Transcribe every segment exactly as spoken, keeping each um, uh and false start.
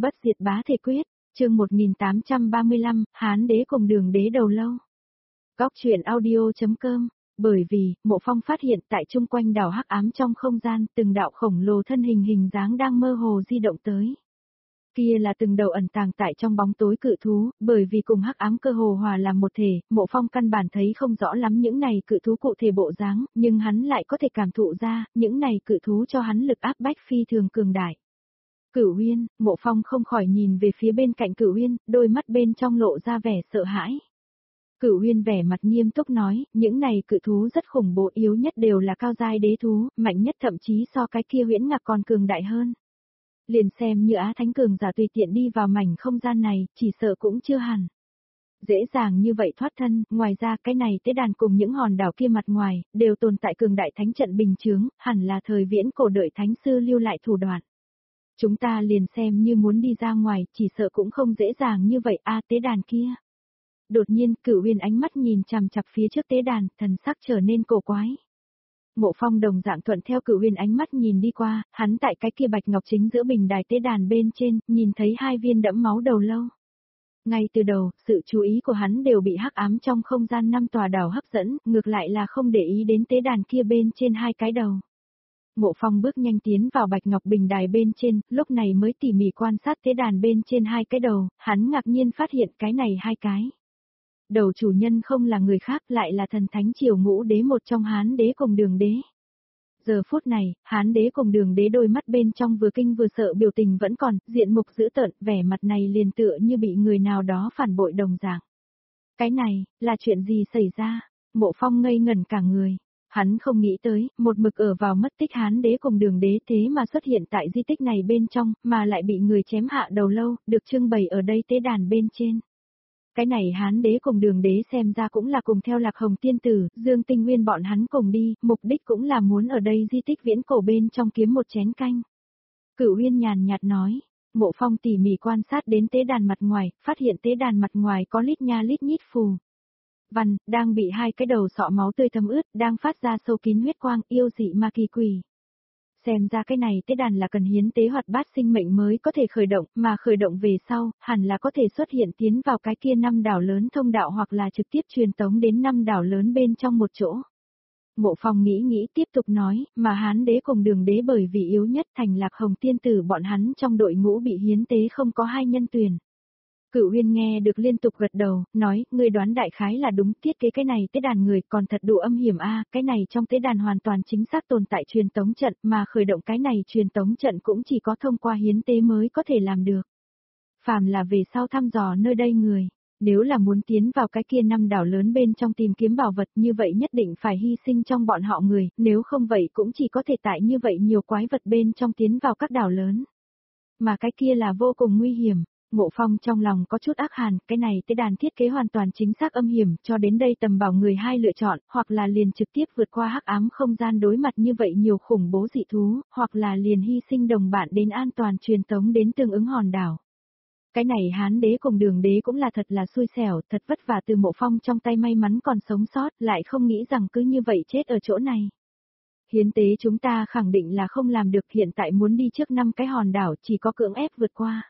Bất diệt bá thể quyết, chương một nghìn tám trăm ba mươi lăm, Hán đế cùng Đường đế đầu lâu. Góc truyện audio chấm com. Bởi vì, Mộ Phong phát hiện tại chung quanh đảo hắc ám trong không gian, từng đạo khổng lồ thân hình hình dáng đang mơ hồ di động tới. Kia là từng đầu ẩn tàng tại trong bóng tối cự thú, bởi vì cùng hắc ám cơ hồ hòa làm một thể, Mộ Phong căn bản thấy không rõ lắm những này cự thú cụ thể bộ dáng, nhưng hắn lại có thể cảm thụ ra, những này cự thú cho hắn lực áp bách phi thường cường đại. Cửu Uyên, Mộ Phong không khỏi nhìn về phía bên cạnh Cửu Uyên, đôi mắt bên trong lộ ra vẻ sợ hãi. Cửu Uyên vẻ mặt nghiêm túc nói, những này cự thú rất khủng bố, yếu nhất đều là cao giai đế thú, mạnh nhất thậm chí so cái kia huyễn ngạc còn cường đại hơn. Liền xem như Á Thánh cường giả tùy tiện đi vào mảnh không gian này, chỉ sợ cũng chưa hẳn dễ dàng như vậy thoát thân, ngoài ra cái này tế đàn cùng những hòn đảo kia mặt ngoài, đều tồn tại cường đại thánh trận bình chướng, hẳn là thời viễn cổ đợi thánh sư lưu lại thủ đoạn. Chúng ta liền xem như muốn đi ra ngoài, chỉ sợ cũng không dễ dàng như vậy a tế đàn kia. Đột nhiên, Cửu Uyên ánh mắt nhìn chằm chằm phía trước tế đàn, thần sắc trở nên cổ quái. Mộ Phong đồng dạng thuận theo Cửu Uyên ánh mắt nhìn đi qua, hắn tại cái kia bạch ngọc chính giữa bình đài tế đàn bên trên, nhìn thấy hai viên đẫm máu đầu lâu. Ngay từ đầu, sự chú ý của hắn đều bị hắc ám trong không gian năm tòa đảo hấp dẫn, ngược lại là không để ý đến tế đàn kia bên trên hai cái đầu. Mộ Phong bước nhanh tiến vào bạch ngọc bình đài bên trên, lúc này mới tỉ mỉ quan sát tế đàn bên trên hai cái đầu, hắn ngạc nhiên phát hiện cái này hai cái đầu chủ nhân không là người khác, lại là thần thánh triều ngũ đế một trong Hán đế cùng Đường đế. Giờ phút này, Hán đế cùng Đường đế đôi mắt bên trong vừa kinh vừa sợ biểu tình vẫn còn, diện mục dữ tợn, vẻ mặt này liền tựa như bị người nào đó phản bội đồng dạng. Cái này, là chuyện gì xảy ra? Mộ Phong ngây ngẩn cả người. Hắn không nghĩ tới, một mực ở vào mất tích Hán đế cùng Đường đế thế mà xuất hiện tại di tích này bên trong, mà lại bị người chém hạ đầu lâu, được trưng bày ở đây tế đàn bên trên. Cái này Hán đế cùng Đường đế xem ra cũng là cùng theo Lạc Hồng tiên tử, Dương Tinh Nguyên bọn hắn cùng đi, mục đích cũng là muốn ở đây di tích viễn cổ bên trong kiếm một chén canh. Cửu Uyên nhàn nhạt nói. Mộ Phong tỉ mỉ quan sát đến tế đàn mặt ngoài, phát hiện tế đàn mặt ngoài có lít nha lít nhít phù văn, đang bị hai cái đầu sọ máu tươi thấm ướt, đang phát ra sâu kín huyết quang, yêu dị ma kỳ quỷ. Xem ra cái này tế đàn là cần hiến tế hoạt bát sinh mệnh mới có thể khởi động, mà khởi động về sau, hẳn là có thể xuất hiện tiến vào cái kia năm đảo lớn thông đạo hoặc là trực tiếp truyền tống đến năm đảo lớn bên trong một chỗ. Mộ Phong nghĩ nghĩ tiếp tục nói, mà Hán đế cùng Đường đế bởi vì yếu nhất thành Lạc Hồng tiên tử bọn hắn trong đội ngũ bị hiến tế không có hai nhân tuyển. Cửu Uyên nghe được liên tục gật đầu, nói, ngươi đoán đại khái là đúng, thiết kế cái này tế đàn người còn thật đủ âm hiểm a, cái này trong tế đàn hoàn toàn chính xác tồn tại truyền tống trận, mà khởi động cái này truyền tống trận cũng chỉ có thông qua hiến tế mới có thể làm được. Phàm là về sau thăm dò nơi đây người, nếu là muốn tiến vào cái kia năm đảo lớn bên trong tìm kiếm bảo vật như vậy nhất định phải hy sinh trong bọn họ người, nếu không vậy cũng chỉ có thể tại như vậy nhiều quái vật bên trong tiến vào các đảo lớn. Mà cái kia là vô cùng nguy hiểm. Mộ Phong trong lòng có chút ác hàn, cái này tế đàn thiết kế hoàn toàn chính xác âm hiểm, cho đến đây tầm bảo người hai lựa chọn, hoặc là liền trực tiếp vượt qua hắc ám không gian đối mặt như vậy nhiều khủng bố dị thú, hoặc là liền hy sinh đồng bạn đến an toàn truyền tống đến tương ứng hòn đảo. Cái này Hán đế cùng Đường đế cũng là thật là xui xẻo, thật vất vả từ Mộ Phong trong tay may mắn còn sống sót, lại không nghĩ rằng cứ như vậy chết ở chỗ này. Hiến tế chúng ta khẳng định là không làm được, hiện tại muốn đi trước năm cái hòn đảo chỉ có cưỡng ép vượt qua.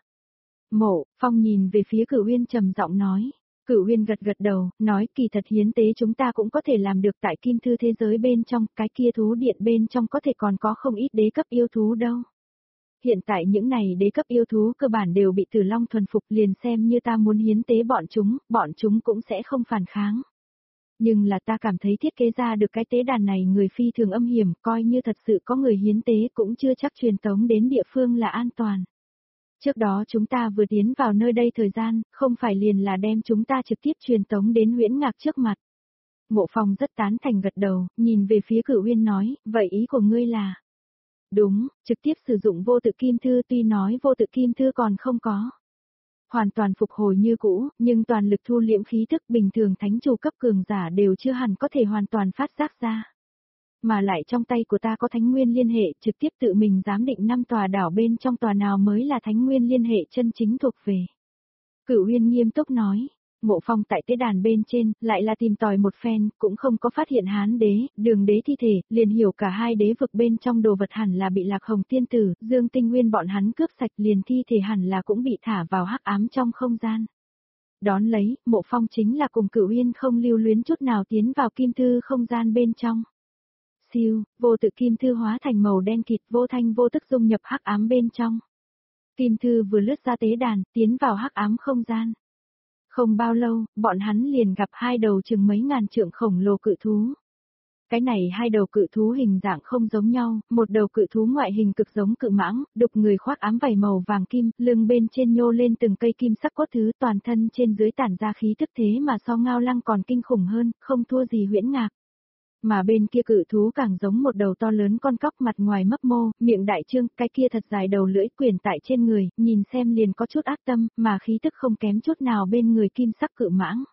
Mộ Phong nhìn về phía Cửu Uyên trầm giọng nói. Cửu Uyên gật gật đầu, nói kỳ thật hiến tế chúng ta cũng có thể làm được tại kim thư thế giới bên trong, cái kia thú điện bên trong có thể còn có không ít đế cấp yêu thú đâu. Hiện tại những này đế cấp yêu thú cơ bản đều bị Tử Long thuần phục, liền xem như ta muốn hiến tế bọn chúng, bọn chúng cũng sẽ không phản kháng. Nhưng là ta cảm thấy thiết kế ra được cái tế đàn này người phi thường âm hiểm, coi như thật sự có người hiến tế cũng chưa chắc truyền tống đến địa phương là an toàn. Trước đó chúng ta vừa tiến vào nơi đây thời gian, không phải liền là đem chúng ta trực tiếp truyền tống đến huyễn ngạc trước mặt. Mộ Phong rất tán thành gật đầu, nhìn về phía Cửu Uyên nói, vậy ý của ngươi là? Đúng, trực tiếp sử dụng vô tự kim thư, tuy nói vô tự kim thư còn không có hoàn toàn phục hồi như cũ, nhưng toàn lực thu liễm khí thức bình thường thánh chủ cấp cường giả đều chưa hẳn có thể hoàn toàn phát giác ra. Mà lại trong tay của ta có thánh nguyên liên hệ, trực tiếp tự mình giám định năm tòa đảo bên trong tòa nào mới là thánh nguyên liên hệ chân chính thuộc về. Cửu Uyên nghiêm túc nói, Ngộ Phong tại tế đàn bên trên, lại là tìm tòi một phen, cũng không có phát hiện Hán đế, Đường đế thi thể, liền hiểu cả hai đế vực bên trong đồ vật hẳn là bị Lạc Hồng tiên tử, Dương Tinh Nguyên bọn hắn cướp sạch, liền thi thể hẳn là cũng bị thả vào hắc ám trong không gian. Đón lấy, Mộ Phong chính là cùng Cửu Uyên không lưu luyến chút nào tiến vào kim thư không gian bên trong. Siêu, vô tự kim thư hóa thành màu đen kịt, vô thanh vô tức dung nhập hắc ám bên trong. Kim thư vừa lướt ra tế đàn, tiến vào hắc ám không gian. Không bao lâu, bọn hắn liền gặp hai đầu chừng mấy ngàn trượng khổng lồ cự thú. Cái này hai đầu cự thú hình dạng không giống nhau, một đầu cự thú ngoại hình cực giống cự mãng, đục người khoác ám vảy màu vàng kim, lưng bên trên nhô lên từng cây kim sắc cốt thứ, toàn thân trên dưới tản ra khí tức thế mà so Ngao Lăng còn kinh khủng hơn, không thua gì Huyễn Ngạc. Mà bên kia cự thú càng giống một đầu to lớn con cóc, mặt ngoài mấp mô, miệng đại trương, cái kia thật dài đầu lưỡi quyển tại trên người, nhìn xem liền có chút ác tâm, mà khí tức không kém chút nào bên người kim sắc cự mãng.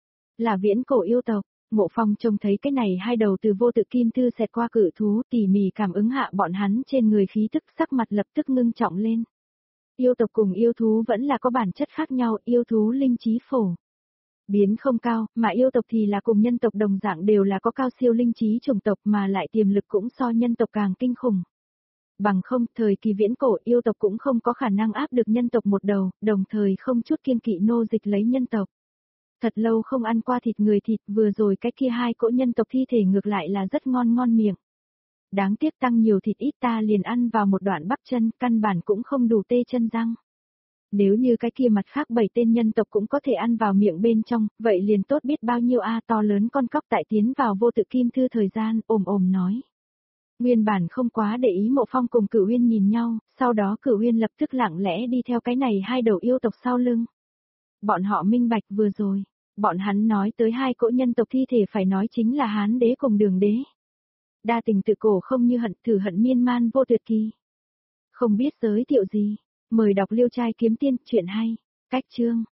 Là viễn cổ yêu tộc. Ngộ Phong trông thấy cái này hai đầu từ vô tự kim thư xẹt qua cự thú, tỉ mỉ cảm ứng hạ bọn hắn trên người khí tức, sắc mặt lập tức ngưng trọng lên. Yêu tộc cùng yêu thú vẫn là có bản chất khác nhau, yêu thú linh trí phổ biến không cao, mà yêu tộc thì là cùng nhân tộc đồng dạng đều là có cao siêu linh trí chủng tộc, mà lại tiềm lực cũng so nhân tộc càng kinh khủng. Bằng không, thời kỳ viễn cổ yêu tộc cũng không có khả năng áp được nhân tộc một đầu, đồng thời không chút kiêng kỵ nô dịch lấy nhân tộc. Thật lâu không ăn qua thịt người thịt, vừa rồi cái kia hai cỗ nhân tộc thi thể ngược lại là rất ngon ngon miệng. Đáng tiếc tăng nhiều thịt ít ta liền ăn vào một đoạn bắp chân, căn bản cũng không đủ tê chân răng. Nếu như cái kia mặt khác bảy tên nhân tộc cũng có thể ăn vào miệng bên trong, vậy liền tốt biết bao nhiêu a. To lớn con cóc tại tiến vào vô tự kim thư thời gian, ồm ồm nói. Nguyên bản không quá để ý Mộ Phong cùng Cửu Uyên nhìn nhau, sau đó Cửu Uyên lập tức lặng lẽ đi theo cái này hai đầu yêu tộc sau lưng. Bọn họ minh bạch vừa rồi, bọn hắn nói tới hai cỗ nhân tộc thi thể phải nói chính là Hán đế cùng Đường đế. Đa tình tự cổ không như hận, thử hận miên man vô tuyệt kỳ. Không biết giới thiệu gì, mời đọc Liêu Trai Kiếm Tiên, chuyện hay, cách chương.